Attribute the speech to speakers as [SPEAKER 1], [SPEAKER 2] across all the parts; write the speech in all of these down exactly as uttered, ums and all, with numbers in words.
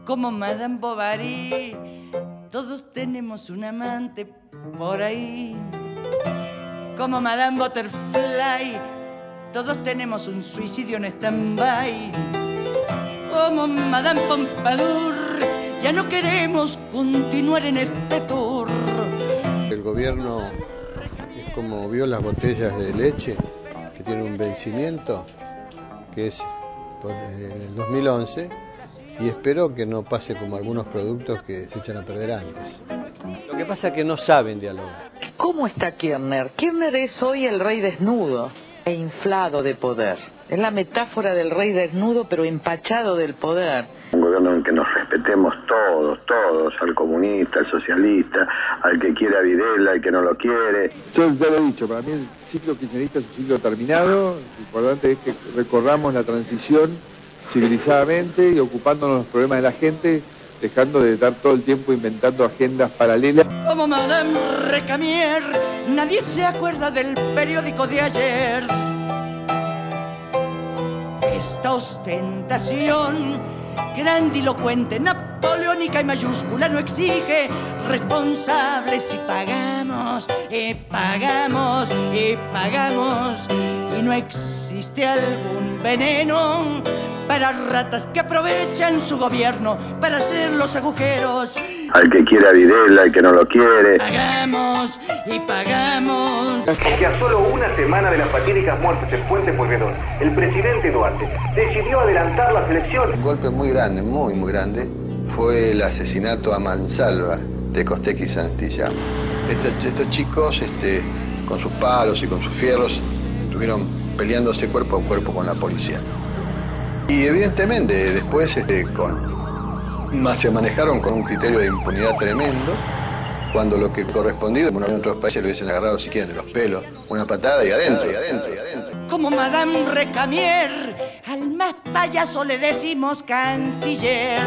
[SPEAKER 1] como Madame Bovary. Todos tenemos un amante por ahí. Como Madame Butterfly, todos tenemos un suicidio en stand-by. Como Madame Pompadour, ya no queremos continuar en este tour.
[SPEAKER 2] El gobierno es como vio las botellas de leche que tienen un vencimiento, que es en el dos mil once, y espero que no pase como algunos productos que se echan a perder antes. Lo que pasa es que no saben dialogar.
[SPEAKER 3] ¿Cómo está Kirchner? Kirchner es hoy el rey desnudo e inflado de poder. Es la metáfora del rey desnudo pero empachado del poder.
[SPEAKER 4] Un gobierno en que nos respetemos todos, todos, al comunista, al socialista, al que quiere a Videla, al que no lo quiere.
[SPEAKER 5] Yo ya lo he dicho, para mí el ciclo kirchnerista es un ciclo terminado. Lo importante es que recorramos la transición civilizadamente y ocupándonos de los problemas de la gente, dejando de estar todo el tiempo inventando agendas paralelas.
[SPEAKER 1] Como Madame Recamier, nadie se acuerda del periódico de ayer. Esta ostentación grandilocuente, napoleónica y mayúscula no exige responsables y pagamos, y pagamos, y pagamos. Y no existe algún veneno para ratas que aprovechan su gobierno para hacer los agujeros.
[SPEAKER 4] Al que quiere a Videla, al que no lo quiere.
[SPEAKER 1] Pagamos y pagamos.
[SPEAKER 6] Que a solo una semana de las fatídicas muertes en Puente Pueyrredón, el presidente Duarte decidió adelantar las elecciones.
[SPEAKER 2] Un golpe muy grande, muy muy grande, fue el asesinato a mansalva de Costec y Santillán. Estos, estos chicos, este, con sus palos y con sus fierros, estuvieron peleándose cuerpo a cuerpo con la policía. Y evidentemente después este, con, se manejaron con un criterio de impunidad tremendo, cuando lo que correspondía, como en otros países lo hubiesen agarrado si quieren de los pelos, una patada y adentro, y adentro, y adentro.
[SPEAKER 1] Como Madame Recamier, al más payaso le decimos canciller.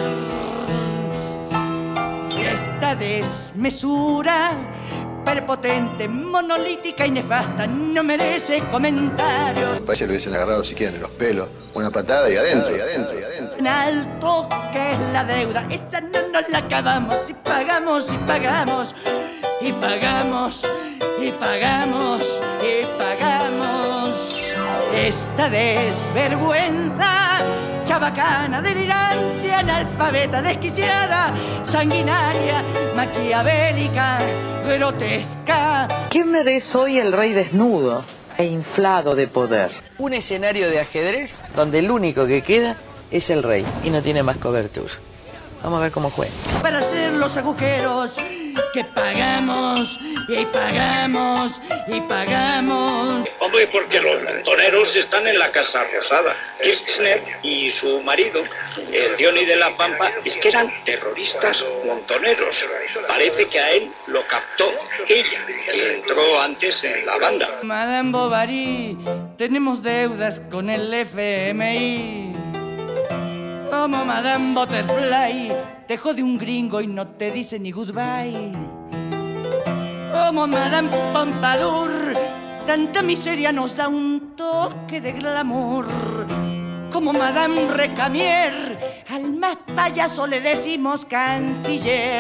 [SPEAKER 1] Esta desmesura prepotente, monolítica y nefasta no merece comentarios.
[SPEAKER 2] Los países lo hubiesen agarrado si quieren de los pelos, una patada y adentro, y adentro, y adentro.
[SPEAKER 1] En alto que es la deuda, esta no nos la acabamos y pagamos y pagamos y pagamos y pagamos y pagamos. Esta desvergüenza chabacana, delirante, analfabeta, desquiciada, sanguinaria, maquiavélica, grotesca.
[SPEAKER 3] Kirchner es hoy el rey desnudo e inflado de poder.
[SPEAKER 7] Un escenario de ajedrez donde el único que queda es el rey y no tiene más cobertura. Vamos a ver cómo juega.
[SPEAKER 1] Para hacer los agujeros que pagamos y pagamos y pagamos.
[SPEAKER 8] Hombre, porque los montoneros están en la Casa Rosada. Kirchner y su marido, el Diony de la Pampa, es que eran terroristas montoneros. Parece que a él lo captó ella, que entró antes en la banda.
[SPEAKER 1] Madame Bovary, tenemos deudas con el F M I. Como Madame Butterfly, te jode un gringo y no te dice ni goodbye. Como Madame Pompadour, tanta miseria nos da un toque de glamour. Como Madame Recamier, al más payaso le decimos canciller.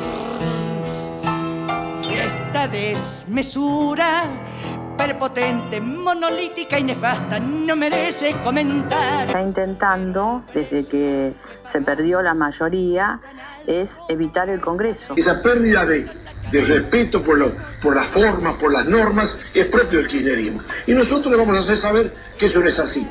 [SPEAKER 1] Esta desmesura prepotente, monolítica y nefasta no merece comentar.
[SPEAKER 9] Está intentando, desde que se perdió la mayoría, es evitar el Congreso.
[SPEAKER 10] Esa pérdida de, de respeto por, lo, por las formas, por las normas, es propio del kirchnerismo. Y nosotros le vamos a hacer saber que eso no es así.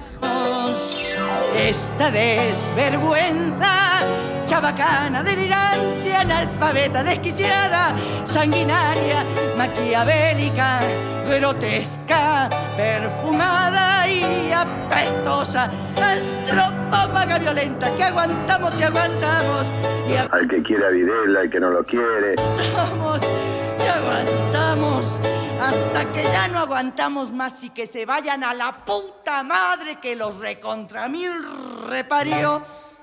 [SPEAKER 1] Esta desvergüenza chabacana, delirante, analfabeta, desquiciada, sanguinaria, maquiavélica, grotesca, perfumada y apestosa, antropófaga violenta, que aguantamos y aguantamos y ag
[SPEAKER 4] al que quiere a Videla, al que no lo quiere.
[SPEAKER 1] aguantamos y aguantamos hasta que ya no aguantamos más y que se vayan a la puta madre que los recontra mil reparió.